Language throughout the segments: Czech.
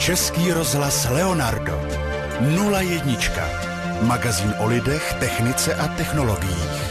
Český rozhlas Leonardo. 01. Magazín o lidech, technice a technologiích.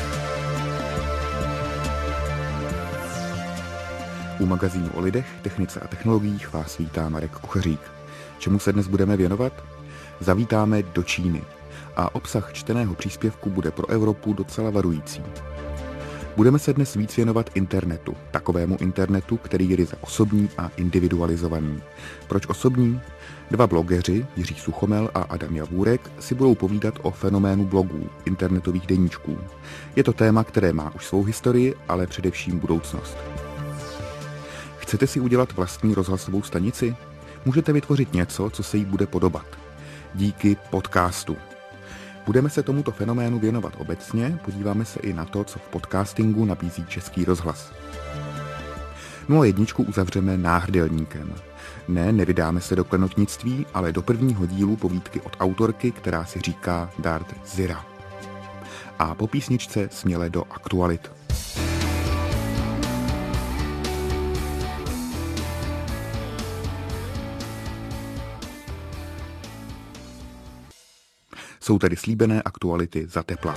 U magazínu o lidech, technice a technologiích vás vítá Marek Kuchařík. Čemu se dnes budeme věnovat? Zavítáme do Číny a obsah čteného příspěvku bude pro Evropu docela varující. Budeme se dnes víc věnovat internetu, takovému internetu, který je ryze osobní a individualizovaný. Proč osobní? Dva blogeři, Jiří Suchomel a Adam Javůrek, si budou povídat o fenoménu blogů, internetových deníčků. Je to téma, které má už svou historii, ale především budoucnost. Chcete si udělat vlastní rozhlasovou stanici? Můžete vytvořit něco, co se jí bude podobat. Díky podcastu. Budeme se tomuto fenoménu věnovat obecně, podíváme se i na to, co v podcastingu nabízí Český rozhlas. 01 uzavřeme náhrdelníkem. Ne, nevydáme se do klenotnictví, ale do prvního dílu povídky od autorky, která si říká Dart Zira. A po písničce směle do aktualit. Jsou tedy slíbené aktuality za tepla.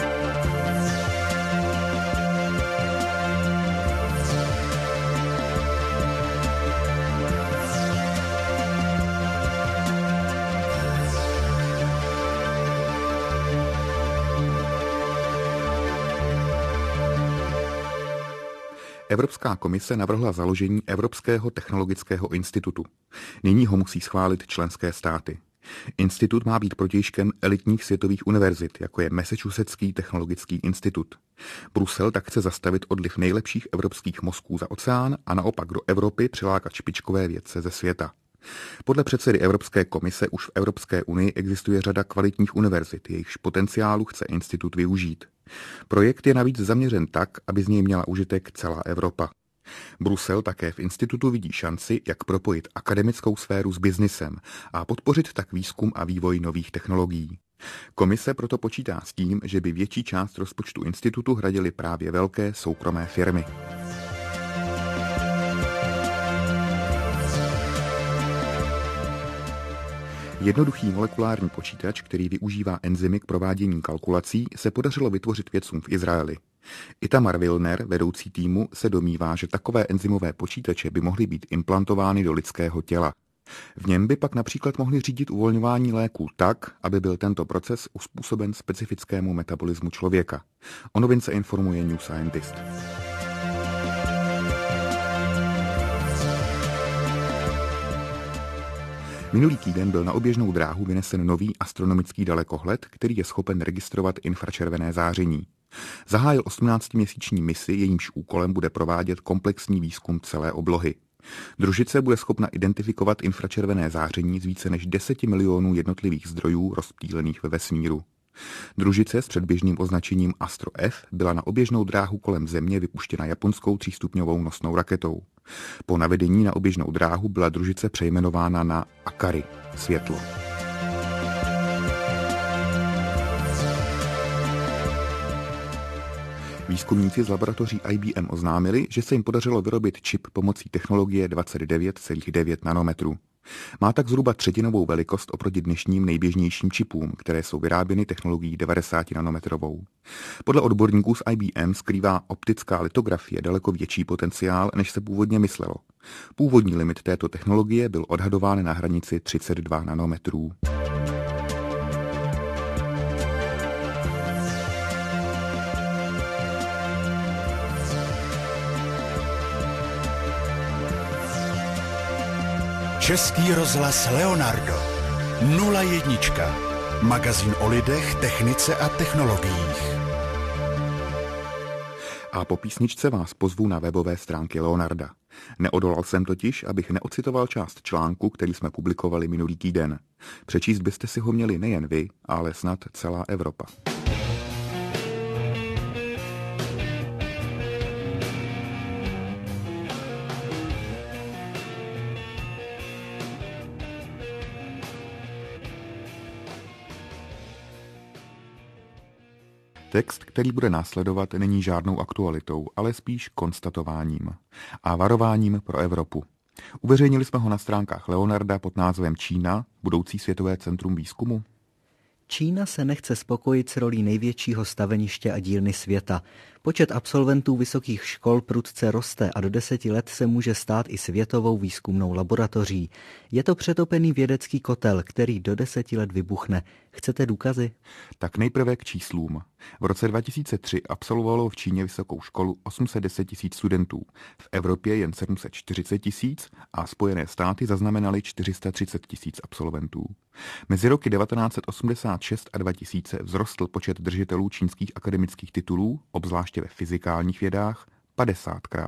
Evropská komise navrhla založení Evropského technologického institutu. Nyní ho musí schválit členské státy. Institut má být protějškem elitních světových univerzit, jako je Massachusettský technologický institut. Brusel tak chce zastavit odliv nejlepších evropských mozků za oceán a naopak do Evropy přilákat špičkové vědce ze světa. Podle předsedy Evropské komise už v Evropské unii existuje řada kvalitních univerzit, jejichž potenciálu chce institut využít. Projekt je navíc zaměřen tak, aby z něj měla užitek celá Evropa. Brusel také v institutu vidí šanci, jak propojit akademickou sféru s biznisem a podpořit tak výzkum a vývoj nových technologií. Komise proto počítá s tím, že by větší část rozpočtu institutu hradily právě velké soukromé firmy. Jednoduchý molekulární počítač, který využívá enzymy k provádění kalkulací, se podařilo vytvořit vědcům v Izraeli. Itamar Wilner, vedoucí týmu, se domnívá, že takové enzymové počítače by mohly být implantovány do lidského těla. V něm by pak například mohly řídit uvolňování léků tak, aby byl tento proces uspůsoben specifickému metabolismu člověka. O novince informuje New Scientist. Minulý týden byl na oběžnou dráhu vynesen nový astronomický dalekohled, který je schopen registrovat infračervené záření. Zahájil 18měsíční misi, jejímž úkolem bude provádět komplexní výzkum celé oblohy. Družice bude schopna identifikovat infračervené záření z více než 10 milionů jednotlivých zdrojů rozptýlených ve vesmíru. Družice s předběžným označením Astro F byla na oběžnou dráhu kolem Země vypuštěna japonskou 3stupňovou nosnou raketou. Po navedení na oběžnou dráhu byla družice přejmenována na Akari, světlo. Výzkumníci z laboratoří IBM oznámili, že se jim podařilo vyrobit čip pomocí technologie 29,9 nanometrů. Má tak zhruba třetinovou velikost oproti dnešním nejběžnějším čipům, které jsou vyráběny technologií 90 nanometrovou. Podle odborníků z IBM skrývá optická litografie daleko větší potenciál, než se původně myslelo. Původní limit této technologie byl odhadován na hranici 32 nanometrů. Český rozhlas Leonardo. 01. Magazín o lidech, technice a technologiích. A po písničce vás pozvu na webové stránky Leonarda. Neodolal jsem totiž, abych neocitoval část článku, který jsme publikovali minulý týden. Přečíst byste si ho měli nejen vy, ale snad celá Evropa. Text, který bude následovat, není žádnou aktualitou, ale spíš konstatováním a varováním pro Evropu. Uveřejnili jsme ho na stránkách Leonarda pod názvem Čína, budoucí světové centrum výzkumu. Čína se nechce spokojit s rolí největšího staveniště a dílny světa. Počet absolventů vysokých škol prudce roste a do 10 let se může stát i světovou výzkumnou laboratoří. Je to přetopený vědecký kotel, který do 10 let vybuchne. Chcete důkazy? Tak nejprve k číslům. V roce 2003 absolvovalo v Číně vysokou školu 810 000 studentů, v Evropě jen 740 000 a Spojené státy zaznamenaly 430 000 absolventů. Mezi roky 1986 a 2000 vzrostl počet držitelů čínských akademických titulů, obzvláště ve fyzikálních vědách, 50krát.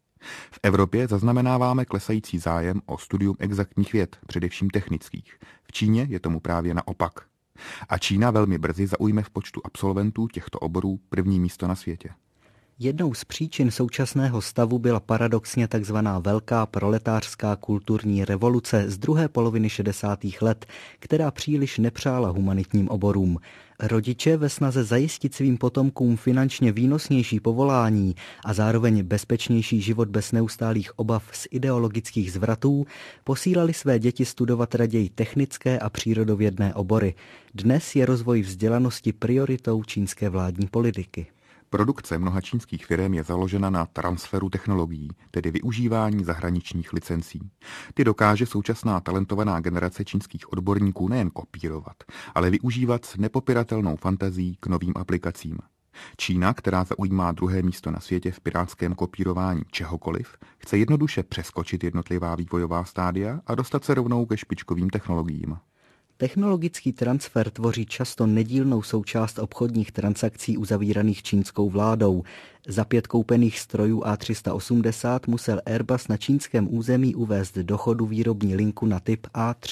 V Evropě zaznamenáváme klesající zájem o studium exaktních věd, především technických. V Číně je tomu právě naopak. A Čína velmi brzy zaujme v počtu absolventů těchto oborů první místo na světě. Jednou z příčin současného stavu byla paradoxně takzvaná velká proletářská kulturní revoluce z druhé poloviny 60. let, která příliš nepřála humanitním oborům. Rodiče ve snaze zajistit svým potomkům finančně výnosnější povolání a zároveň bezpečnější život bez neustálých obav z ideologických zvratů posílali své děti studovat raději technické a přírodovědné obory. Dnes je rozvoj vzdělanosti prioritou čínské vládní politiky. Produkce mnoha čínských firm je založena na transferu technologií, tedy využívání zahraničních licencí. Ty dokáže současná talentovaná generace čínských odborníků nejen kopírovat, ale využívat s nepopiratelnou fantazí k novým aplikacím. Čína, která zaujímá druhé místo na světě v pirátském kopírování čehokoliv, chce jednoduše přeskočit jednotlivá vývojová stádia a dostat se rovnou ke špičkovým technologiím. Technologický transfer tvoří často nedílnou součást obchodních transakcí uzavíraných čínskou vládou. Za 5 koupených strojů A380 musel Airbus na čínském území uvést do chodu výrobní linku na typ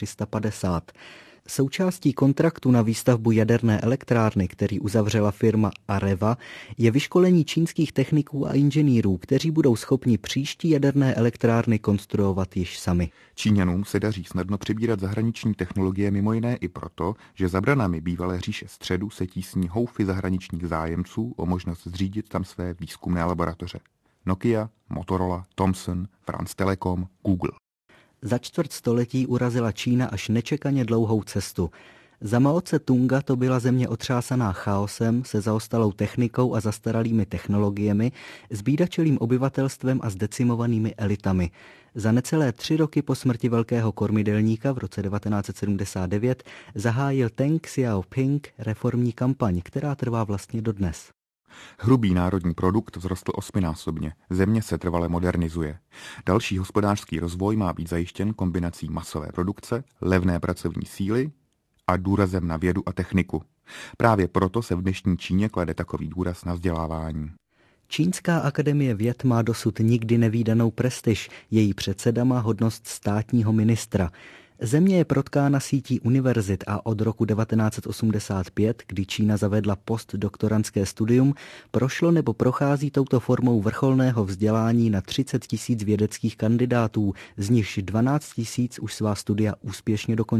A350. Součástí kontraktu na výstavbu jaderné elektrárny, který uzavřela firma Areva, je vyškolení čínských techniků a inženýrů, kteří budou schopni příští jaderné elektrárny konstruovat již sami. Číňanům se daří snadno přebírat zahraniční technologie mimo jiné i proto, že za branami bývalé říše středu se tísní houfy zahraničních zájemců o možnost zřídit tam své výzkumné laboratoře. Nokia, Motorola, Thomson, France Telecom, Google. Za čtvrt století urazila Čína až nečekaně dlouhou cestu. Za Mao Tse-tunga to byla země otřásaná chaosem, se zaostalou technikou a zastaralými technologiemi, zbídačelým obyvatelstvem a zdecimovanými elitami. Za necelé 3 roky po smrti velkého kormidelníka v roce 1979 zahájil Deng Xiaoping reformní kampaň, která trvá vlastně dodnes. Hrubý národní produkt vzrostl 8násobně, země se trvale modernizuje. Další hospodářský rozvoj má být zajištěn kombinací masové produkce, levné pracovní síly a důrazem na vědu a techniku. Právě proto se v dnešní Číně klade takový důraz na vzdělávání. Čínská akademie věd má dosud nikdy nevídanou prestiž, její předseda má hodnost státního ministra. Země je protkána sítí univerzit a od roku 1985, kdy Čína zavedla postdoktorandské studium, prošlo nebo prochází touto formou vrcholného vzdělání na 30 000 vědeckých kandidátů, z nichž 12 000 už svá studia úspěšně dokončilo.